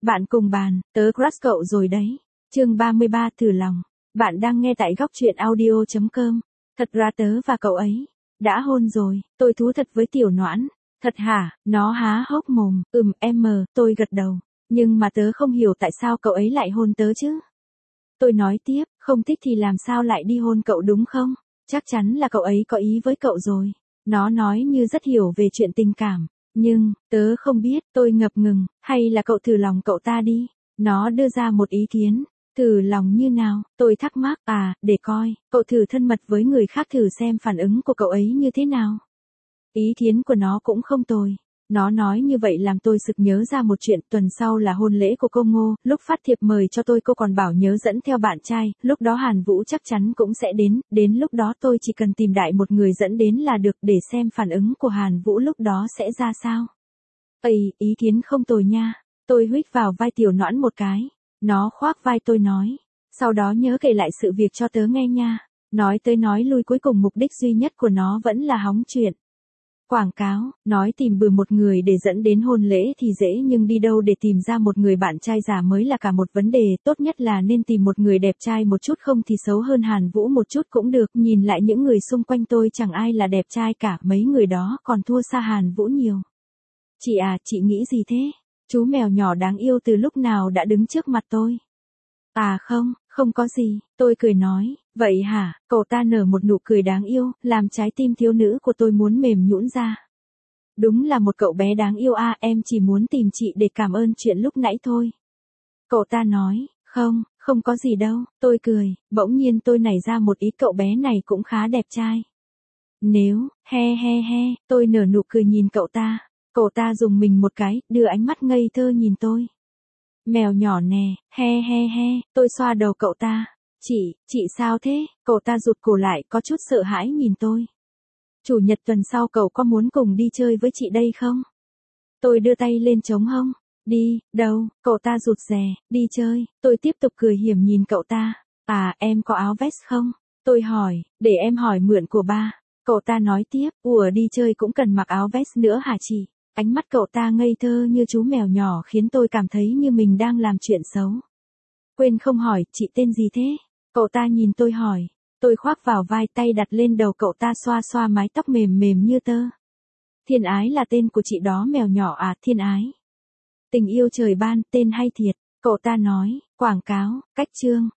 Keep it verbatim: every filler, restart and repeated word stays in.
Bạn cùng bàn, tớ crush cậu rồi đấy. Chương ba mươi ba thử lòng. Bạn đang nghe tại góc truyện audio chấm com. Thật ra tớ và cậu ấy đã hôn rồi, tôi thú thật với Tiểu Noãn. Thật hả? Nó há hốc mồm. Ừm em mờ, tôi gật đầu. Nhưng mà tớ không hiểu tại sao cậu ấy lại hôn tớ chứ. Tôi nói tiếp, không thích thì làm sao lại đi hôn cậu đúng không? Chắc chắn là cậu ấy có ý với cậu rồi. Nó nói như rất hiểu về chuyện tình cảm. Nhưng, tớ không biết, tôi ngập ngừng, hay là cậu thử lòng cậu ta đi. Nó đưa ra một ý kiến. Thử lòng như nào, tôi thắc mắc, à, để coi, cậu thử thân mật với người khác thử xem phản ứng của cậu ấy như thế nào. Ý kiến của nó cũng không tồi. Nó nói như vậy làm tôi sực nhớ ra một chuyện, tuần sau là hôn lễ của cô Ngô, lúc phát thiệp mời cho tôi cô còn bảo nhớ dẫn theo bạn trai, lúc đó Hàn Vũ chắc chắn cũng sẽ đến, đến lúc đó tôi chỉ cần tìm đại một người dẫn đến là được để xem phản ứng của Hàn Vũ lúc đó sẽ ra sao. Ây, ý kiến không tồi nha. Tôi huých vào vai Tiểu Noãn một cái. Nó khoác vai tôi nói. Sau đó nhớ kể lại sự việc cho tớ nghe nha. Nói tới nói lui cuối cùng mục đích duy nhất của nó vẫn là hóng chuyện. Quảng cáo, nói tìm bừa một người để dẫn đến hôn lễ thì dễ nhưng đi đâu để tìm ra một người bạn trai giả mới là cả một vấn đề, tốt nhất là nên tìm một người đẹp trai một chút không thì xấu hơn Hàn Vũ một chút cũng được, nhìn lại những người xung quanh tôi chẳng ai là đẹp trai cả, mấy người đó còn thua xa Hàn Vũ nhiều. Chị à, chị nghĩ gì thế? Chú mèo nhỏ đáng yêu từ lúc nào đã đứng trước mặt tôi. À không, không có gì, tôi cười nói, vậy hả, cậu ta nở một nụ cười đáng yêu, làm trái tim thiếu nữ của tôi muốn mềm nhũn ra. Đúng là một cậu bé đáng yêu à, em chỉ muốn tìm chị để cảm ơn chuyện lúc nãy thôi. Cậu ta nói, không, không có gì đâu, tôi cười, bỗng nhiên tôi nảy ra một ý cậu bé này cũng khá đẹp trai. Nếu, he he he, tôi nở nụ cười nhìn cậu ta, cậu ta dùng mình một cái, đưa ánh mắt ngây thơ nhìn tôi. Mèo nhỏ nè, he he he, tôi xoa đầu cậu ta. Chị, chị sao thế? Cậu ta rụt cổ lại có chút sợ hãi nhìn tôi. Chủ nhật tuần sau cậu có muốn cùng đi chơi với chị đây không? Tôi đưa tay lên trống hông. Đi, đâu? Cậu ta rụt rè, đi chơi. Tôi tiếp tục cười hiểm nhìn cậu ta. À, em có áo vest không? Tôi hỏi, để em hỏi mượn của ba. Cậu ta nói tiếp, ủa đi chơi cũng cần mặc áo vest nữa hả chị? Ánh mắt cậu ta ngây thơ như chú mèo nhỏ khiến tôi cảm thấy như mình đang làm chuyện xấu. Quên không hỏi, chị tên gì thế? Cậu ta nhìn tôi hỏi. Tôi khoác vào vai tay đặt lên đầu cậu ta xoa xoa mái tóc mềm mềm như tơ. Thiên Ái là tên của chị đó mèo nhỏ à, Thiên Ái. Tình yêu trời ban, tên hay thiệt. Cậu ta nói, quảng cáo, cách chương,